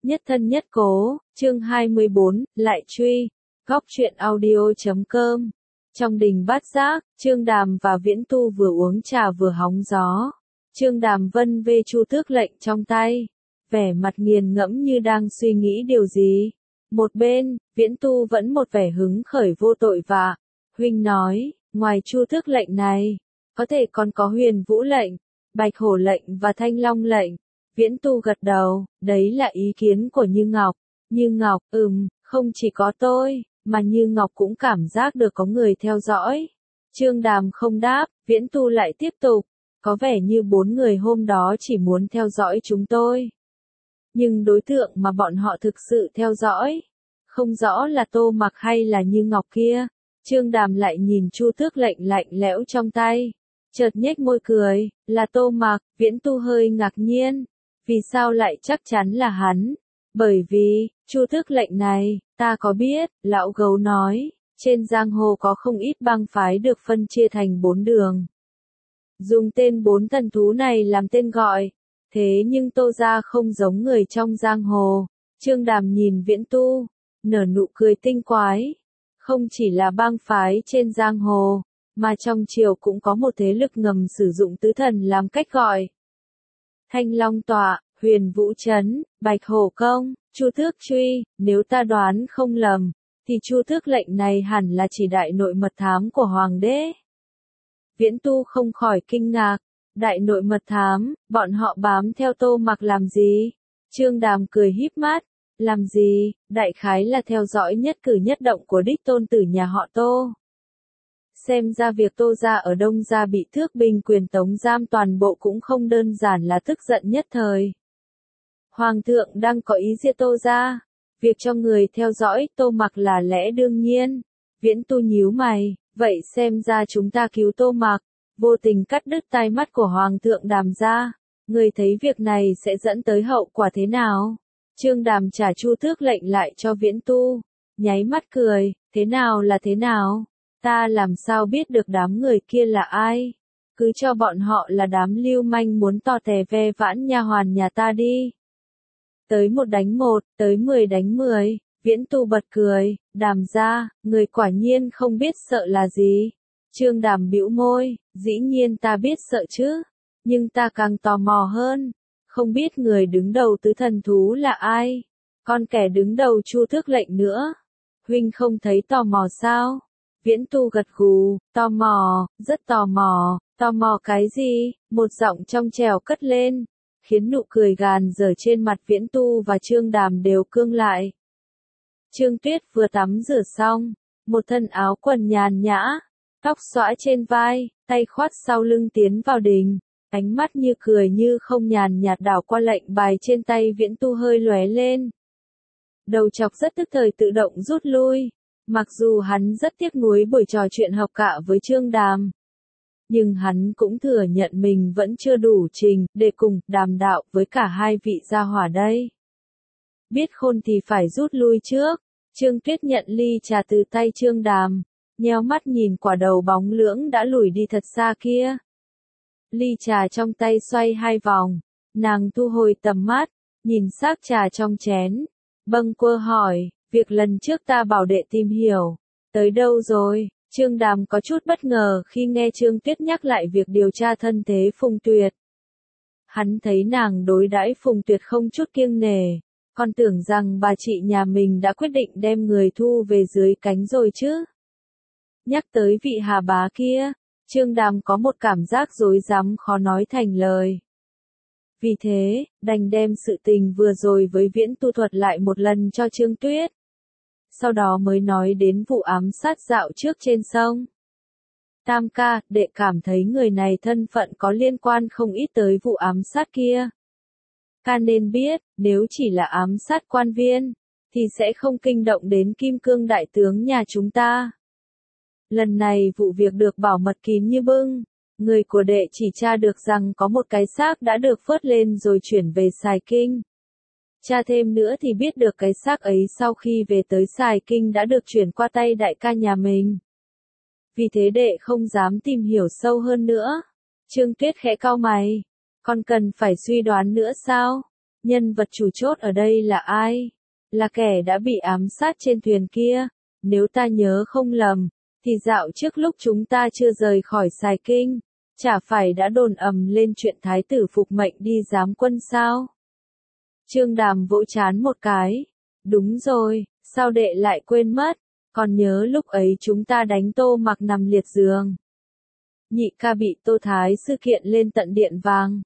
Nhất thân nhất cố, chương 24, lại truy, góc truyện audio.com. Trong đình Bát Giác, Trương Đàm và Viễn Tu vừa uống trà vừa hóng gió. Trương Đàm vân vê chu tước lệnh trong tay, vẻ mặt nghiền ngẫm như đang suy nghĩ điều gì. Một bên, Viễn Tu vẫn một vẻ hứng khởi vô tội vạ. Huynh nói, ngoài chu tước lệnh này, có thể còn có Huyền Vũ lệnh, Bạch Hổ lệnh và Thanh Long lệnh. Viễn Tu gật đầu, đấy là ý kiến của Như Ngọc. Như Ngọc, không chỉ có tôi, mà Như Ngọc cũng cảm giác được có người theo dõi. Trương Đàm không đáp, Viễn Tu lại tiếp tục, có vẻ như 4 người hôm đó chỉ muốn theo dõi chúng tôi. Nhưng đối tượng mà bọn họ thực sự theo dõi, không rõ là Tô Mặc hay là Như Ngọc kia. Trương Đàm lại nhìn chu tước lệnh lạnh lẽo trong tay, chợt nhếch môi cười, là Tô Mặc. Viễn Tu hơi ngạc nhiên. Vì sao lại chắc chắn là hắn? Bởi vì, chu tước lệnh này, ta có biết, lão gấu nói, trên giang hồ có không ít bang phái được phân chia thành 4 đường. Dùng tên 4 thần thú này làm tên gọi, thế nhưng Tô gia không giống người trong giang hồ. Trương Đàm nhìn Viễn Tu, nở nụ cười tinh quái. Không chỉ là bang phái trên giang hồ, mà trong triều cũng có một thế lực ngầm sử dụng tứ thần làm cách gọi. Thanh Long tọa, Huyền Vũ trấn, Bạch Hổ công, chu tước truy, nếu ta đoán không lầm, thì chu tước lệnh này hẳn là chỉ đại nội mật thám của Hoàng đế. Viễn Tu không khỏi kinh ngạc, đại nội mật thám, bọn họ bám theo Tô Mặc làm gì? Trương Đàm cười híp mắt, làm gì, đại khái là theo dõi nhất cử nhất động của đích tôn tử nhà họ Tô. Xem ra việc Tô gia ở Đông gia bị thước binh quyền tống giam toàn bộ cũng không đơn giản là tức giận nhất thời. Hoàng thượng đang có ý diệt Tô gia, việc cho người theo dõi Tô Mặc là lẽ đương nhiên. Viễn Tu nhíu mày, vậy xem ra chúng ta cứu Tô Mặc, vô tình cắt đứt tai mắt của Hoàng thượng Đàm gia. Người thấy việc này sẽ dẫn tới hậu quả thế nào? Trương Đàm trả chu tước lệnh lại cho Viễn Tu, nháy mắt cười, thế nào là thế nào? Ta làm sao biết được đám người kia là ai? Cứ cho bọn họ là đám lưu manh muốn to tè ve vãn nha hoàn nhà ta đi. Tới 1 đánh 1, tới 10 đánh 10, Viễn Tu bật cười, Đàm gia, người quả nhiên không biết sợ là gì. Trương Đàm bĩu môi, dĩ nhiên ta biết sợ chứ, nhưng ta càng tò mò hơn, không biết người đứng đầu tứ thần thú là ai, còn kẻ đứng đầu chu tước lệnh nữa. Huynh không thấy tò mò sao? Viễn Tu gật gù, tò mò, rất tò mò cái gì? Một giọng trong trẻo cất lên, khiến nụ cười gàn dở trên mặt Viễn Tu và Trương Đàm đều cương lại. Trương Tuyết vừa tắm rửa xong, một thân áo quần nhàn nhã, tóc xõa trên vai, tay khoát sau lưng tiến vào đình, ánh mắt như cười như không nhàn nhạt đảo qua lệnh bài trên tay Viễn Tu hơi lóe lên. Đầu chọc rất tức thời tự động rút lui. Mặc dù hắn rất tiếc nuối buổi trò chuyện học cạ với Trương Đàm, nhưng hắn cũng thừa nhận mình vẫn chưa đủ trình để cùng đàm đạo với cả hai vị gia hỏa đây. Biết khôn thì phải rút lui trước. Trương Tuyết nhận ly trà từ tay Trương Đàm, nheo mắt nhìn quả đầu bóng lưỡng đã lùi đi thật xa kia. Ly trà trong tay xoay 2 vòng, nàng thu hồi tầm mắt, nhìn xác trà trong chén, bâng quơ hỏi. Việc lần trước ta bảo đệ tìm hiểu, tới đâu rồi? Trương Đàm có chút bất ngờ khi nghe Trương Tuyết nhắc lại việc điều tra thân thế Phùng Tuyệt. Hắn thấy nàng đối đãi Phùng Tuyệt không chút kiêng nể, còn tưởng rằng bà chị nhà mình đã quyết định đem người thu về dưới cánh rồi chứ. Nhắc tới vị Hà bá kia, Trương Đàm có một cảm giác rối rắm khó nói thành lời. Vì thế, đành đem sự tình vừa rồi với Viễn Tu thuật lại một lần cho Trương Tuyết. Sau đó mới nói đến vụ ám sát dạo trước trên sông. Tam ca, đệ cảm thấy người này thân phận có liên quan không ít tới vụ ám sát kia. Ca nên biết, nếu chỉ là ám sát quan viên, thì sẽ không kinh động đến Kim Cương đại tướng nhà chúng ta. Lần này vụ việc được bảo mật kín như bưng, người của đệ chỉ tra được rằng có một cái xác đã được phớt lên rồi chuyển về Sài Kinh. Tra thêm nữa thì biết được cái xác ấy sau khi về tới Sài Kinh đã được chuyển qua tay đại ca nhà mình. Vì thế đệ không dám tìm hiểu sâu hơn nữa. Trương Tuyết khẽ cau mày. Còn cần phải suy đoán nữa sao? Nhân vật chủ chốt ở đây là ai? Là kẻ đã bị ám sát trên thuyền kia. Nếu ta nhớ không lầm, thì dạo trước lúc chúng ta chưa rời khỏi Sài Kinh, chả phải đã đồn ầm lên chuyện thái tử phục mệnh đi giám quân sao? Trương Đàm vỗ trán một cái. Đúng rồi, sao đệ lại quên mất, còn nhớ lúc ấy chúng ta đánh Tô Mặc nằm liệt giường. Nhị ca bị Tô Thái sư kiện lên tận điện vàng.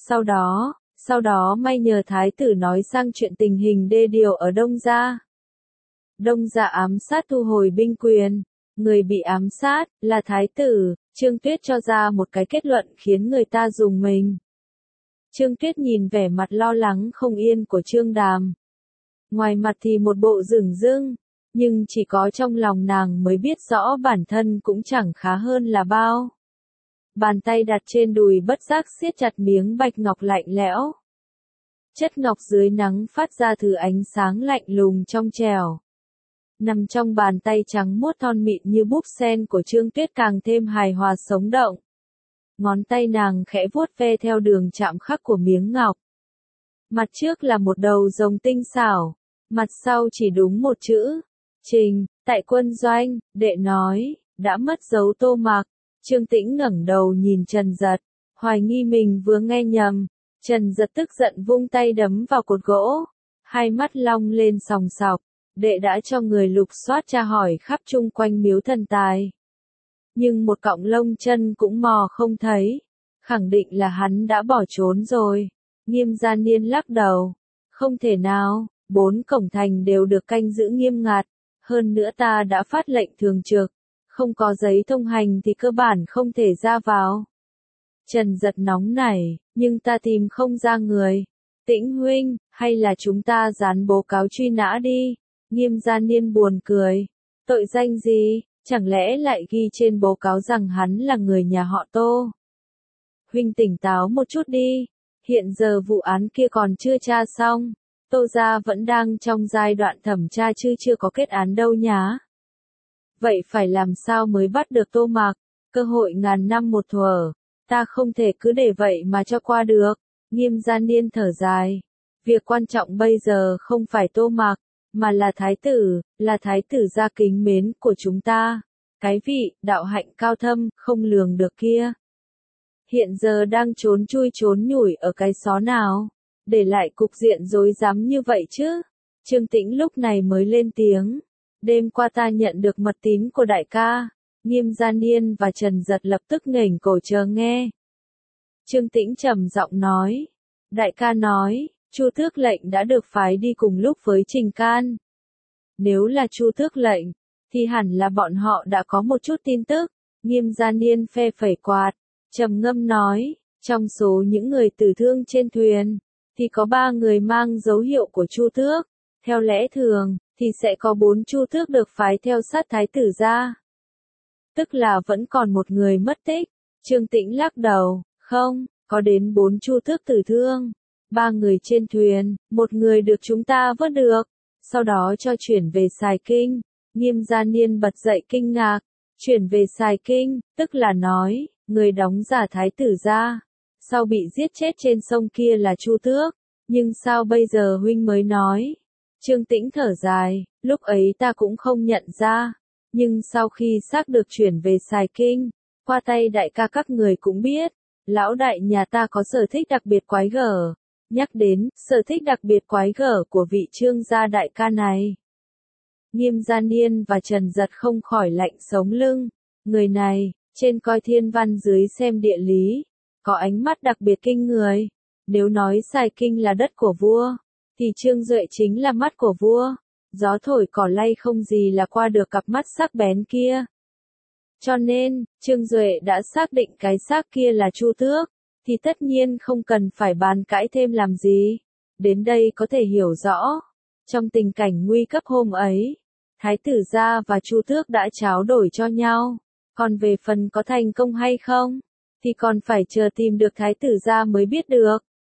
Sau đó may nhờ thái tử nói sang chuyện tình hình đê điều ở Đông Gia. Đông Gia ám sát thu hồi binh quyền. Người bị ám sát là thái tử. Trương Tuyết cho ra một cái kết luận khiến người ta rùng mình. Trương Tuyết nhìn vẻ mặt lo lắng không yên của Trương Đàm. Ngoài mặt thì một bộ dửng dưng, nhưng chỉ có trong lòng nàng mới biết rõ bản thân cũng chẳng khá hơn là bao. Bàn tay đặt trên đùi bất giác siết chặt miếng bạch ngọc lạnh lẽo. Chất ngọc dưới nắng phát ra thứ ánh sáng lạnh lùng trong trẻo. Nằm trong bàn tay trắng muốt thon mịn như búp sen của Trương Tuyết càng thêm hài hòa sống động. Ngón tay nàng khẽ vuốt ve theo đường chạm khắc của miếng ngọc. Mặt trước là một đầu rồng tinh xảo, mặt sau chỉ đúng một chữ, Trình. Tại quân doanh, đệ nói, đã mất dấu Tô Mặc. Trương Tĩnh ngẩng đầu nhìn Trần Dật, hoài nghi mình vừa nghe nhầm. Trần Dật tức giận vung tay đấm vào cột gỗ, hai mắt long lên sòng sọc. Đệ đã cho người lục soát tra hỏi khắp chung quanh miếu thần tài. Nhưng một cọng lông chân cũng mò không thấy, khẳng định là hắn đã bỏ trốn rồi. Nghiêm Gia Niên lắc đầu, không thể nào, 4 cổng thành đều được canh giữ nghiêm ngặt, hơn nữa ta đã phát lệnh thường trực, không có giấy thông hành thì cơ bản không thể ra vào. Trần Dật nóng nảy, nhưng ta tìm không ra người. Tĩnh huynh, hay là chúng ta dán báo cáo truy nã đi. Nghiêm Gia Niên buồn cười. Tội danh gì, chẳng lẽ lại ghi trên báo cáo rằng hắn là người nhà họ Tô? Huynh tỉnh táo một chút đi, hiện giờ vụ án kia còn chưa tra xong, Tô gia vẫn đang trong giai đoạn thẩm tra chứ chưa có kết án đâu nhá. Vậy phải làm sao mới bắt được Tô Mặc, cơ hội ngàn năm một thuở, ta không thể cứ để vậy mà cho qua được. Nghiêm Gia Niên thở dài, việc quan trọng bây giờ không phải Tô Mặc, mà là thái tử gia kính mến của chúng ta, cái vị đạo hạnh cao thâm không lường được kia. Hiện giờ đang trốn chui trốn nhủi ở cái xó nào, để lại cục diện rối rắm như vậy chứ. Trương Tĩnh lúc này mới lên tiếng, đêm qua ta nhận được mật tín của đại ca. Nghiêm Gia Niên và Trần Dật lập tức nghển cổ chờ nghe. Trương Tĩnh trầm giọng nói, đại ca nói, Chu Tước lệnh đã được phái đi cùng lúc với Trình Can. Nếu là Chu Tước lệnh, thì hẳn là bọn họ đã có một chút tin tức. Nghiêm Gia Niên phe phẩy quạt, trầm ngâm nói, trong số những người tử thương trên thuyền, thì có 3 người mang dấu hiệu của Chu Tước. Theo lẽ thường, thì sẽ có 4 Chu Tước được phái theo sát thái tử gia. Tức là vẫn còn một người mất tích. Trương Tĩnh lắc đầu, không, có đến 4 Chu Tước tử thương. 3 người trên thuyền, 1 người được chúng ta vớt được, sau đó cho chuyển về Sài Kinh. Nghiêm Gia Niên bật dậy kinh ngạc, chuyển về Sài Kinh, tức là nói, người đóng giả thái tử gia, sau bị giết chết trên sông kia là Chu Tước, nhưng sao bây giờ huynh mới nói? Trương Tĩnh thở dài, lúc ấy ta cũng không nhận ra, nhưng sau khi xác được chuyển về Sài Kinh, qua tay đại ca các người cũng biết, lão đại nhà ta có sở thích đặc biệt quái gở. Nhắc đến sở thích đặc biệt quái gở của vị Trương gia đại ca này, Nghiêm Gia Niên và Trần Dật không khỏi lạnh sống lưng. Người này, trên coi thiên văn dưới xem địa lý, có ánh mắt đặc biệt kinh người. Nếu nói Sài Kinh là đất của vua, thì Trương Duệ chính là mắt của vua. Gió thổi cỏ lay không gì là qua được cặp mắt sắc bén kia. Cho nên, Trương Duệ đã xác định cái xác kia là Chu Tước, thì tất nhiên không cần phải bàn cãi thêm làm gì. Đến đây có thể hiểu rõ, trong tình cảnh nguy cấp hôm ấy, thái tử gia và Chu Tước đã tráo đổi cho nhau, còn về phần có thành công hay không, thì còn phải chờ tìm được thái tử gia mới biết được.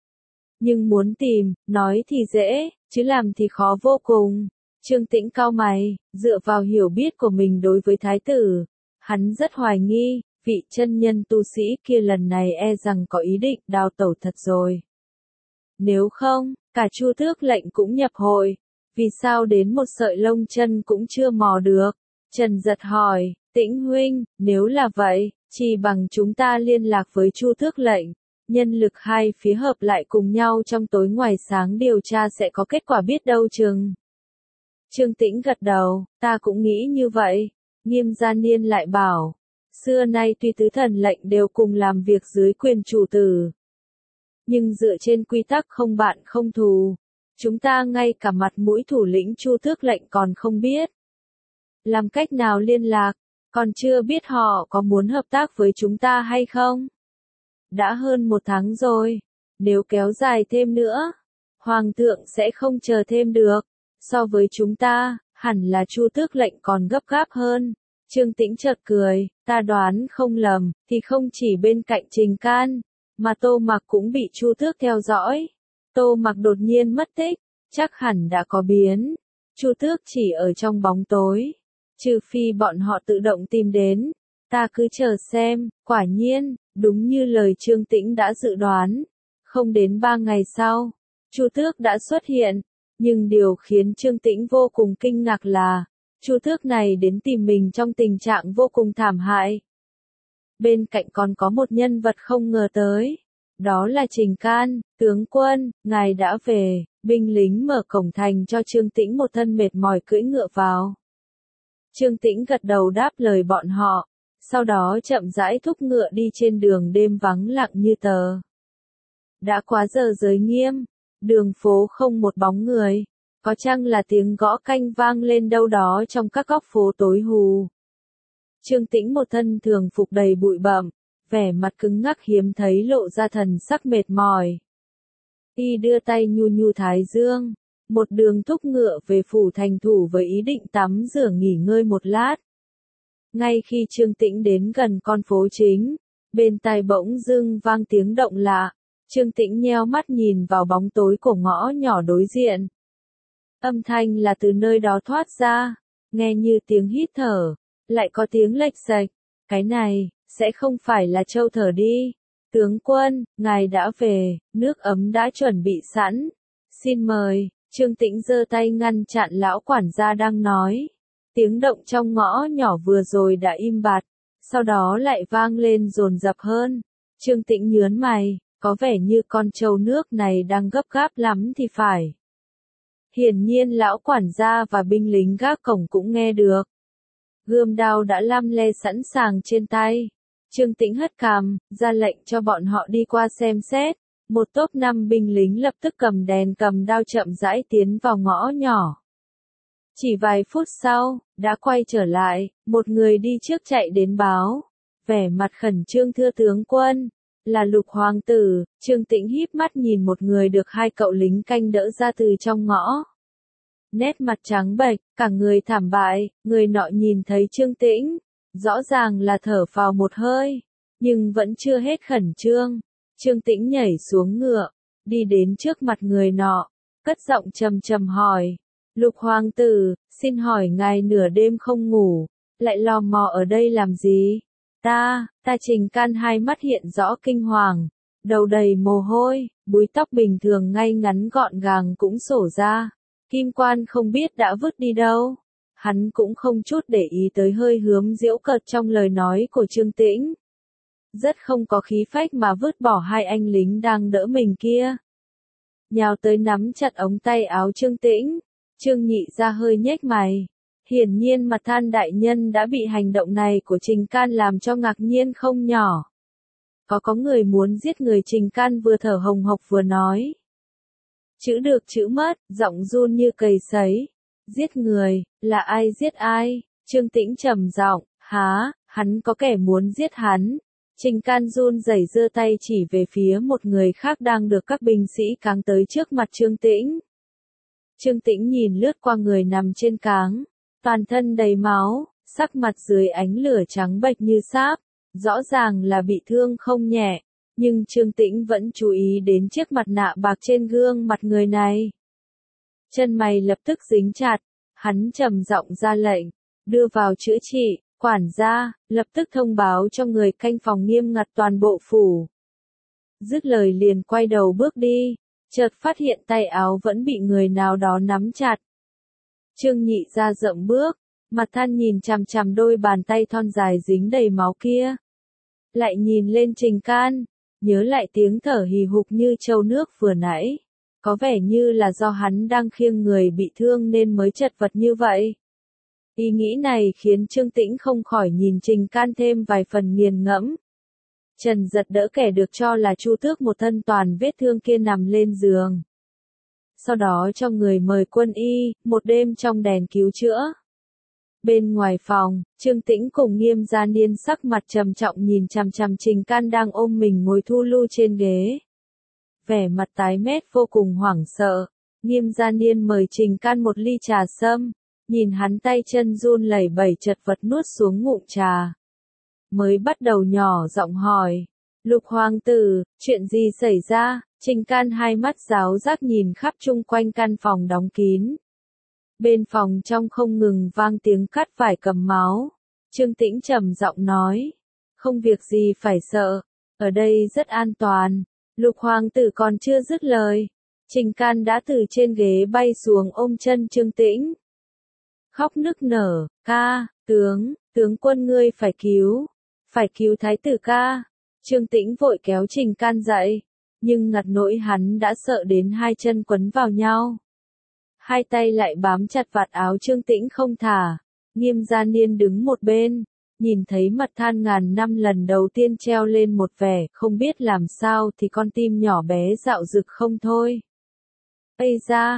Nhưng muốn tìm, nói thì dễ, chứ làm thì khó vô cùng. Trương Tĩnh cau mày, dựa vào hiểu biết của mình đối với thái tử, hắn rất hoài nghi, vị chân nhân tu sĩ kia lần này e rằng có ý định đào tẩu thật rồi. nếu không, cả Chu Tước lệnh cũng nhập hội. Vì sao đến một sợi lông chân cũng chưa mò được? Trần Giật hỏi, Tĩnh huynh, nếu là vậy, chỉ bằng chúng ta liên lạc với Chu Tước lệnh. Nhân lực hai phía hợp lại cùng nhau trong tối ngoài sáng điều tra sẽ có kết quả biết đâu chừng. Trương Tĩnh gật đầu, ta cũng nghĩ như vậy. Nghiêm Gia Niên lại bảo, xưa nay tuy tứ thần lệnh đều cùng làm việc dưới quyền chủ tử. Nhưng dựa trên quy tắc không bạn không thù, chúng ta ngay cả mặt mũi thủ lĩnh Chu Tước lệnh còn không biết. Làm cách nào liên lạc, còn chưa biết họ có muốn hợp tác với chúng ta hay không? Đã hơn 1 tháng rồi, nếu kéo dài thêm nữa, Hoàng thượng sẽ không chờ thêm được. So với chúng ta, hẳn là Chu Tước lệnh còn gấp gáp hơn. Trương Tĩnh chợt cười, ta đoán không lầm, thì không chỉ bên cạnh Trình Can, mà Tô Mặc cũng bị Chu Tước theo dõi. Tô Mặc đột nhiên mất tích, chắc hẳn đã có biến. Chu Tước chỉ ở trong bóng tối, trừ phi bọn họ tự động tìm đến. Ta cứ chờ xem, quả nhiên, đúng như lời Trương Tĩnh đã dự đoán. Không đến 3 ngày sau, Chu Tước đã xuất hiện. Nhưng điều khiến Trương Tĩnh vô cùng kinh ngạc là, Chu Tước này đến tìm mình trong tình trạng vô cùng thảm hại. Bên cạnh còn có một nhân vật không ngờ tới. Đó là Trình Can, tướng quân, ngài đã về. Binh lính mở cổng thành cho Trương Tĩnh một thân mệt mỏi cưỡi ngựa vào. Trương Tĩnh gật đầu đáp lời bọn họ, sau đó chậm rãi thúc ngựa đi trên đường đêm vắng lặng như tờ. Đã quá giờ giới nghiêm, đường phố không một bóng người, có chăng là tiếng gõ canh vang lên đâu đó trong các góc phố tối hù. Trương Tĩnh một thân thường phục đầy bụi bặm, vẻ mặt cứng ngắc hiếm thấy lộ ra thần sắc mệt mỏi. Y đưa tay nhu nhu thái dương, một đường thúc ngựa về phủ thành thủ với ý định tắm rửa nghỉ ngơi một lát. Ngay khi Trương Tĩnh đến gần con phố chính, bên tai bỗng dưng vang tiếng động lạ. Trương Tĩnh nheo mắt nhìn vào bóng tối của ngõ nhỏ đối diện. Âm thanh là từ nơi đó thoát ra, nghe như tiếng hít thở, lại có tiếng lệch xệch. Cái này, sẽ không phải là Châu thở đi. Tướng quân, ngài đã về, nước ấm đã chuẩn bị sẵn. Xin mời. Trương Tĩnh giơ tay ngăn chặn lão quản gia đang nói. Tiếng động trong ngõ nhỏ vừa rồi đã im bặt, sau đó lại vang lên dồn dập hơn. Trương Tĩnh nhướng mày, có vẻ như con trâu nước này đang gấp gáp lắm thì phải. Hiển nhiên lão quản gia và binh lính gác cổng cũng nghe được. Gươm đao đã lăm le sẵn sàng trên tay. Trương Tĩnh hất cằm, ra lệnh cho bọn họ đi qua xem xét. Một tốp 5 binh lính lập tức cầm đèn cầm đao chậm rãi tiến vào ngõ nhỏ. Chỉ vài phút sau, đã quay trở lại, một người đi trước chạy đến báo. Vẻ mặt khẩn trương thưa tướng quân, là Lục hoàng tử. Trương Tĩnh híp mắt nhìn một người được 2 cậu lính canh đỡ ra từ trong ngõ. Nét mặt trắng bệch, cả người thảm bại, người nọ nhìn thấy Trương Tĩnh, rõ ràng là thở phào một hơi, nhưng vẫn chưa hết khẩn trương. Trương Tĩnh nhảy xuống ngựa, đi đến trước mặt người nọ, cất giọng trầm trầm hỏi. Lục hoàng tử, xin hỏi ngài nửa đêm không ngủ, lại lò mò ở đây làm gì? Ta Trình Can hai mắt hiện rõ kinh hoàng, đầu đầy mồ hôi, búi tóc bình thường ngay ngắn gọn gàng cũng xổ ra. Kim quan không biết đã vứt đi đâu. Hắn cũng không chút để ý tới hơi hướng giễu cợt trong lời nói của Trương Tĩnh. Rất không có khí phách mà vứt bỏ 2 anh lính đang đỡ mình kia. Nhào tới nắm chặt ống tay áo Trương Tĩnh. Trương Nhị ra hơi nhếch mày. Hiển nhiên mặt than đại nhân đã bị hành động này của Trình Can làm cho ngạc nhiên không nhỏ. Có người muốn giết người. Trình Can vừa thở hồng hộc vừa nói. Chữ được chữ mất, giọng run như cầy sấy. Giết người, là ai giết ai? Trương Tĩnh trầm giọng, há, hắn có kẻ muốn giết hắn. Trình Can run rẩy giơ tay chỉ về phía một người khác đang được các binh sĩ cáng tới trước mặt Trương Tĩnh. Trương Tĩnh nhìn lướt qua người nằm trên cáng, toàn thân đầy máu, sắc mặt dưới ánh lửa trắng bệch như sáp, rõ ràng là bị thương không nhẹ, nhưng Trương Tĩnh vẫn chú ý đến chiếc mặt nạ bạc trên gương mặt người này. Chân mày lập tức dính chặt, hắn trầm giọng ra lệnh, đưa vào chữa trị, quản gia, lập tức thông báo cho người canh phòng nghiêm ngặt toàn bộ phủ. Dứt lời liền quay đầu bước đi. chợt phát hiện tay áo vẫn bị người nào đó nắm chặt. Trương Nhị ra rộng bước, mặt than nhìn chằm chằm đôi bàn tay thon dài dính đầy máu kia. Lại nhìn lên Trình Can, nhớ lại tiếng thở hì hục như trâu nước vừa nãy. Có vẻ như là do hắn đang khiêng người bị thương nên mới chật vật như vậy. Ý nghĩ này khiến Trương Tĩnh không khỏi nhìn Trình Can thêm vài phần nghiền ngẫm. Trần Giật đỡ kẻ được cho là Chu Tước một thân toàn vết thương kia nằm lên giường. Sau đó cho người mời quân y, một đêm trong đèn cứu chữa. Bên ngoài phòng, Trương Tĩnh cùng Nghiêm Gia Niên sắc mặt trầm trọng nhìn chằm chằm Trình Can đang ôm mình ngồi thu lu trên ghế. Vẻ mặt tái mét vô cùng hoảng sợ, Nghiêm Gia Niên mời Trình Can một ly trà sâm, nhìn hắn tay chân run lẩy bẩy chật vật nuốt xuống ngụm trà. Mới bắt đầu nhỏ giọng hỏi, Lục hoàng tử, chuyện gì xảy ra? Trình Can hai mắt giáo giác nhìn khắp chung quanh căn phòng đóng kín. Bên phòng trong không ngừng vang tiếng cắt vải cầm máu. Trương Tĩnh trầm giọng nói, không việc gì phải sợ, ở đây rất an toàn. Lục hoàng tử còn chưa dứt lời, Trình Can đã từ trên ghế bay xuống ôm chân Trương Tĩnh. Khóc nức nở, ca, tướng quân ngươi phải cứu thái tử ca. Trương Tĩnh vội kéo Trình Can dậy, nhưng ngặt nỗi hắn đã sợ đến hai chân quấn vào nhau. Hai tay lại bám chặt vạt áo Trương Tĩnh không thả. Nghiêm Gia Niên đứng một bên, nhìn thấy mặt than ngàn năm lần đầu tiên treo lên một vẻ không biết làm sao thì con tim nhỏ bé dạo dực không thôi. Ây da,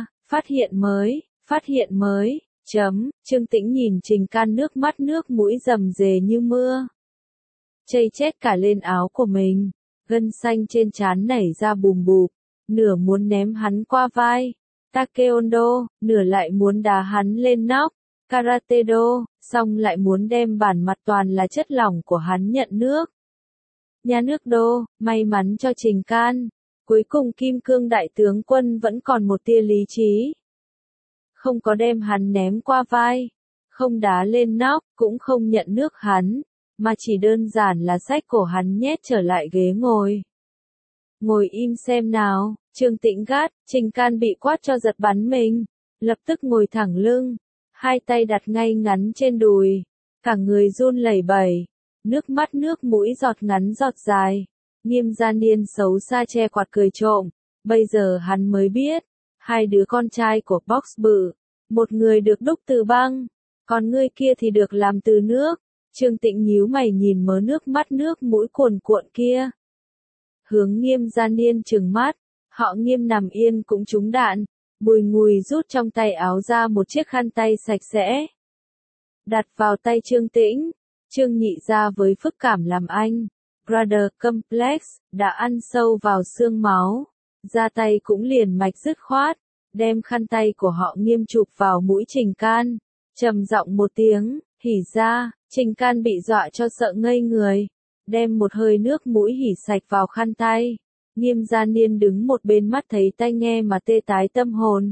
phát hiện mới, Trương Tĩnh nhìn Trình Can nước mắt nước mũi rầm rề như mưa. Chây chết cả lên áo của mình, gân xanh trên trán nảy ra bùm bụp, nửa muốn ném hắn qua vai, Taekwondo, nửa lại muốn đá hắn lên nóc, Karate Do, xong lại muốn đem bản mặt toàn là chất lỏng của hắn nhận nước. Nhà nước đô, may mắn cho Trình Can, cuối cùng Kim Cương đại tướng quân vẫn còn một tia lý trí. Không có đem hắn ném qua vai, không đá lên nóc, cũng không nhận nước hắn, mà chỉ đơn giản là xách cổ hắn nhét trở lại ghế ngồi. Ngồi im xem nào, Trương Tĩnh gắt, Trình Can bị quát cho giật bắn mình, lập tức ngồi thẳng lưng, hai tay đặt ngay ngắn trên đùi, cả người run lẩy bẩy, nước mắt nước mũi giọt ngắn giọt dài. Nghiêm Gia Niên xấu xa che quạt cười trộm, bây giờ hắn mới biết, hai đứa con trai của Box Bự, một người được đúc từ băng, còn người kia thì được làm từ nước. Trương Tĩnh nhíu mày nhìn mớ nước mắt nước mũi cuồn cuộn kia. Hướng Nghiêm Gia Niên trừng mắt, họ Nghiêm nằm yên cũng trúng đạn, bùi ngùi rút trong tay áo ra một chiếc khăn tay sạch sẽ. Đặt vào tay Trương Tĩnh, Trương Nhị ra với phức cảm làm anh, Brother Complex, đã ăn sâu vào xương máu, ra tay cũng liền mạch dứt khoát, đem khăn tay của họ Nghiêm chụp vào mũi Trình Can, trầm giọng một tiếng, hỉ ra, Trình Can bị dọa cho sợ ngây người, đem một hơi nước mũi hỉ sạch vào khăn tay. Nghiêm Gia Niên đứng một bên mắt thấy tai nghe mà tê tái tâm hồn.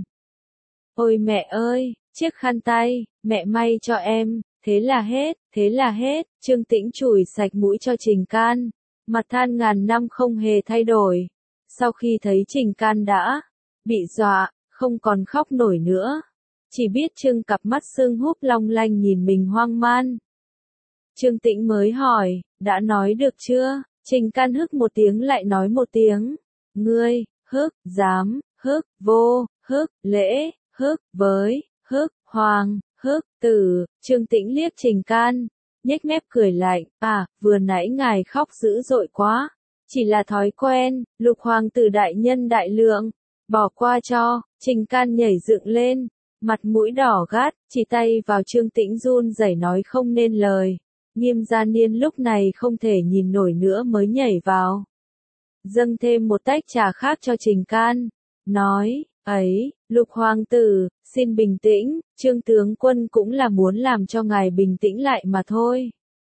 Ôi mẹ ơi, chiếc khăn tay, mẹ may cho em, thế là hết, Trương Tĩnh chùi sạch mũi cho Trình Can, mặt than ngàn năm không hề thay đổi. Sau khi thấy Trình Can đã bị dọa, không còn khóc nổi nữa, chỉ biết trưng cặp mắt sưng húp long lanh nhìn mình hoang man. Trương Tĩnh mới hỏi, đã nói được chưa? Trình Can hức một tiếng lại nói một tiếng. Ngươi, hức, dám, hức, vô, hức, lễ, hức, với, hức, hoàng, hức, tử. Trương Tĩnh liếc Trình Can, nhếch mép cười lạnh, vừa nãy ngài khóc dữ dội quá. Chỉ là thói quen, Lục hoàng tử đại nhân đại lượng, bỏ qua cho. Trình Can nhảy dựng lên, mặt mũi đỏ gắt, chỉ tay vào Trương Tĩnh run rẩy nói không nên lời. Nghiêm Gia Niên lúc này không thể nhìn nổi nữa mới nhảy vào, dâng thêm một tách trà khác cho Trình Can, nói, ấy, Lục hoàng tử, xin bình tĩnh, Trương tướng quân cũng là muốn làm cho ngài bình tĩnh lại mà thôi.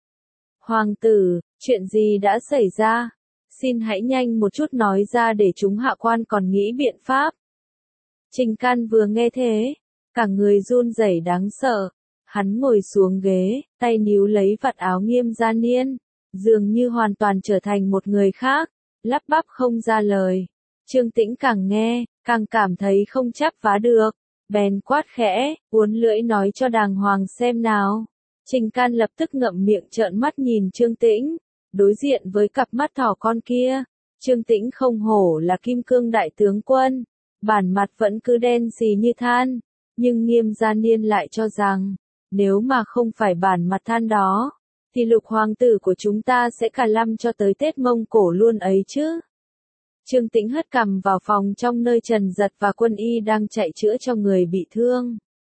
Hoàng tử, chuyện gì đã xảy ra? Xin hãy nhanh một chút nói ra để chúng hạ quan còn nghĩ biện pháp. Trình Can vừa nghe thế, cả người run rẩy đáng sợ. Hắn ngồi xuống ghế, tay níu lấy vạt áo Nghiêm Gia Niên, dường như hoàn toàn trở thành một người khác, lắp bắp không ra lời. Trương Tĩnh càng nghe, càng cảm thấy không chắp vá được, bèn quát khẽ, uốn lưỡi nói cho đàng hoàng xem nào. Trình Can lập tức ngậm miệng trợn mắt nhìn Trương Tĩnh, đối diện với cặp mắt thỏ con kia. Trương Tĩnh không hổ là kim cương đại tướng quân, bản mặt vẫn cứ đen xì như than, nhưng Nghiêm Gia Niên lại cho rằng, nếu mà không phải bản mặt than đó, thì Lục hoàng tử của chúng ta sẽ cả lâm cho tới Tết Mông Cổ luôn ấy chứ. Trương Tĩnh hất cằm vào phòng trong nơi Trần Giật và Quân Y đang chạy chữa cho người bị thương.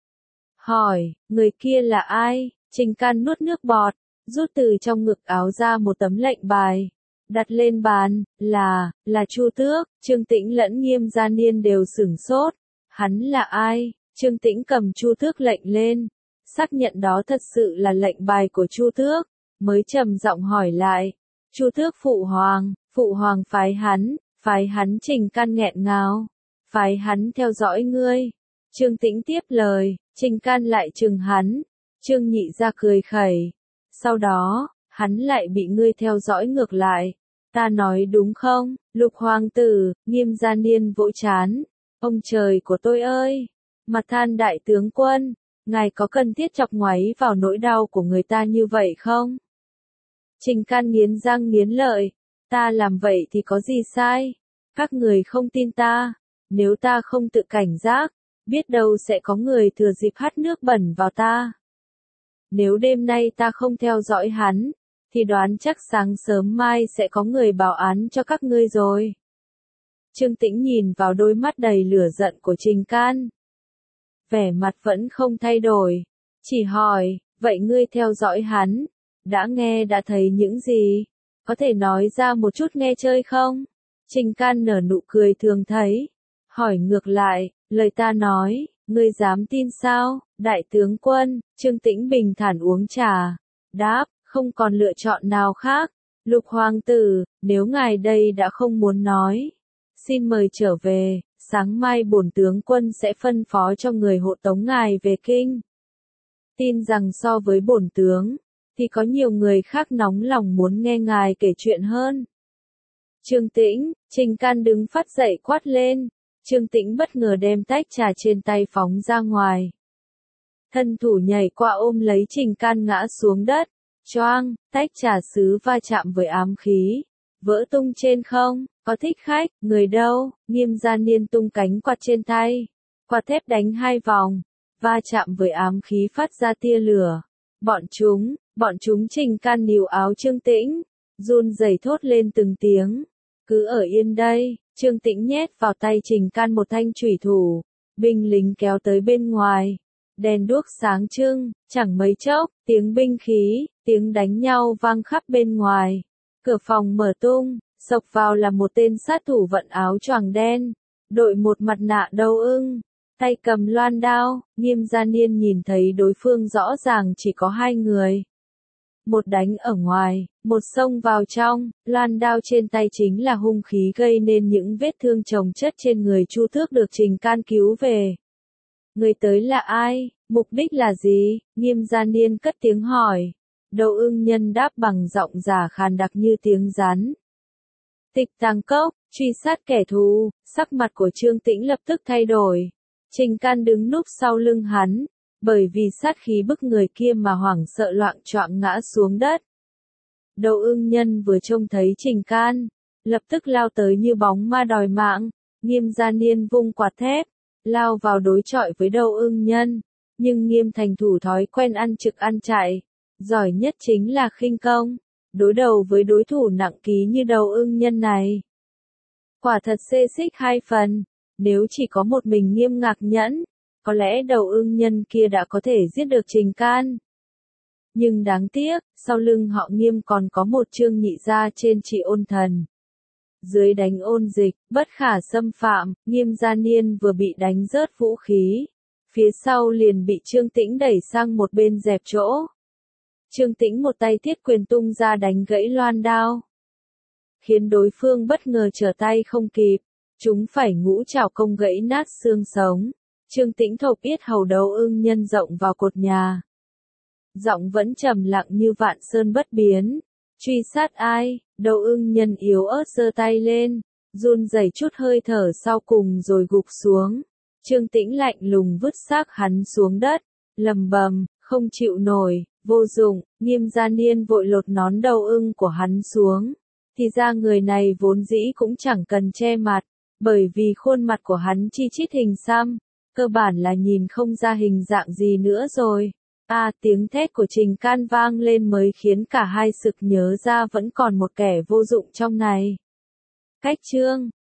Hỏi, người kia là ai? Trình Can nuốt nước bọt, rút từ trong ngực áo ra một tấm lệnh bài, đặt lên bàn, là Chu Tước. Trương Tĩnh lẫn Nghiêm Gia Niên đều sửng sốt. Hắn là ai? Trương Tĩnh cầm Chu Tước lệnh lên, xác nhận đó thật sự là lệnh bài của Chu Tước, mới trầm giọng hỏi lại. Chu Tước phụ hoàng phái hắn. Trình Can nghẹn ngào, phái hắn theo dõi ngươi. Trương Tĩnh tiếp lời, Trình Can lại trừng hắn. Trương Nhị ra cười khẩy. Sau đó, hắn lại bị ngươi theo dõi ngược lại. Ta nói đúng không, Lục hoàng tử? Nghiêm Gia Niên vỗ trán. Ông trời của tôi ơi! Mặt than đại tướng quân, ngài có cần thiết chọc ngoáy vào nỗi đau của người ta như vậy không? Trình Can nghiến răng nghiến lợi. Ta làm vậy thì có gì sai? Các người không tin ta. Nếu ta không tự cảnh giác, biết đâu sẽ có người thừa dịp hắt nước bẩn vào ta. Nếu đêm nay ta không theo dõi hắn, thì đoán chắc sáng sớm mai sẽ có người báo án cho các ngươi rồi. Trương Tĩnh nhìn vào đôi mắt đầy lửa giận của Trình Can. Vẻ mặt vẫn không thay đổi, chỉ hỏi, vậy ngươi theo dõi hắn, đã nghe đã thấy những gì? Có thể nói ra một chút nghe chơi không? Trình Can nở nụ cười thường thấy, hỏi ngược lại, lời ta nói, ngươi dám tin sao? Đại tướng quân, Trương Tĩnh bình thản uống trà, đáp, không còn lựa chọn nào khác. Lục hoàng tử, nếu ngài đây đã không muốn nói, xin mời trở về, sáng mai bổn tướng quân sẽ phân phó cho người hộ tống ngài về kinh. Tin rằng so với bổn tướng, thì có nhiều người khác nóng lòng muốn nghe ngài kể chuyện hơn. Trương Tĩnh, Trình Can đứng phát dậy quát lên. Trương Tĩnh bất ngờ đem tách trà trên tay phóng ra ngoài. Thân thủ nhảy qua ôm lấy Trình Can ngã xuống đất. Choang, tách trà sứ va chạm với ám khí, vỡ tung trên không. Có thích khách, người đâu? Nghiêm Gia Niên tung cánh quạt trên tay, quạt thép đánh 2 vòng, va chạm với ám khí phát ra tia lửa. Bọn chúng. Trình Can níu áo Trương Tĩnh, run rẩy thốt lên từng tiếng. Cứ ở yên đây. Trương Tĩnh nhét vào tay Trình Can một thanh chủy thủ, binh lính kéo tới bên ngoài. Đèn đuốc sáng trưng, chẳng mấy chốc, tiếng binh khí, tiếng đánh nhau vang khắp bên ngoài. Cửa phòng mở tung, xộc vào là một tên sát thủ vận áo choàng đen, đội một mặt nạ đầu ưng, tay cầm loan đao. Nghiêm Gia Niên nhìn thấy đối phương rõ ràng chỉ có 2 người. Một đánh ở ngoài, một xông vào trong, loan đao trên tay chính là hung khí gây nên những vết thương chồng chất trên người Chu Tước được Trình Can cứu về. Người tới là ai? Mục đích là gì? Nghiêm Gia Niên cất tiếng hỏi. Đầu ưng nhân đáp bằng giọng giả khàn đặc như tiếng rắn. Tịch Tàng Cốc, truy sát kẻ thù. Sắc mặt của Trương Tĩnh lập tức thay đổi. Trình Can đứng núp sau lưng hắn, bởi vì sát khí bức người kia mà hoảng sợ loạng choạng ngã xuống đất. Đầu ưng nhân vừa trông thấy Trình Can, lập tức lao tới như bóng ma đòi mạng. Nghiêm Gia Niên vung quạt thép, lao vào đối chọi với đầu ưng nhân, nhưng Nghiêm thành thủ thói quen ăn trực ăn chạy, giỏi nhất chính là khinh công. Đối đầu với đối thủ nặng ký như đầu ưng nhân này, quả thật xê xích 2 phần. Nếu chỉ có một mình Nghiêm Ngạc Nhẫn, có lẽ đầu ưng nhân kia đã có thể giết được Trình Can. Nhưng đáng tiếc, sau lưng họ Nghiêm còn có một Trương Nhị gia trên trị ôn thần. Dưới đánh ôn dịch, bất khả xâm phạm, Nghiêm Gia Niên vừa bị đánh rớt vũ khí. Phía sau liền bị Trương Tĩnh đẩy sang một bên dẹp chỗ. Trương Tĩnh một tay thiết quyền tung ra đánh gãy loan đao, khiến đối phương bất ngờ trở tay không kịp. Chúng phải ngũ trảo công gãy nát xương sống. Trương Tĩnh thộp yết hầu đầu ưng nhân rộng vào cột nhà. Giọng vẫn trầm lặng như vạn sơn bất biến. Truy sát ai? Đầu ưng nhân yếu ớt giơ tay lên, run rẩy chút hơi thở sau cùng rồi gục xuống. Trương Tĩnh lạnh lùng vứt xác hắn xuống đất, lầm bầm, không chịu nổi, vô dụng. Nghiêm Gia Niên vội lột nón đầu ưng của hắn xuống. Thì ra người này vốn dĩ cũng chẳng cần che mặt, bởi vì khuôn mặt của hắn chi chít hình xăm, cơ bản là nhìn không ra hình dạng gì nữa rồi. Tiếng thét của Trình Can vang lên mới khiến cả hai sực nhớ ra vẫn còn một kẻ vô dụng trong này. Cách chương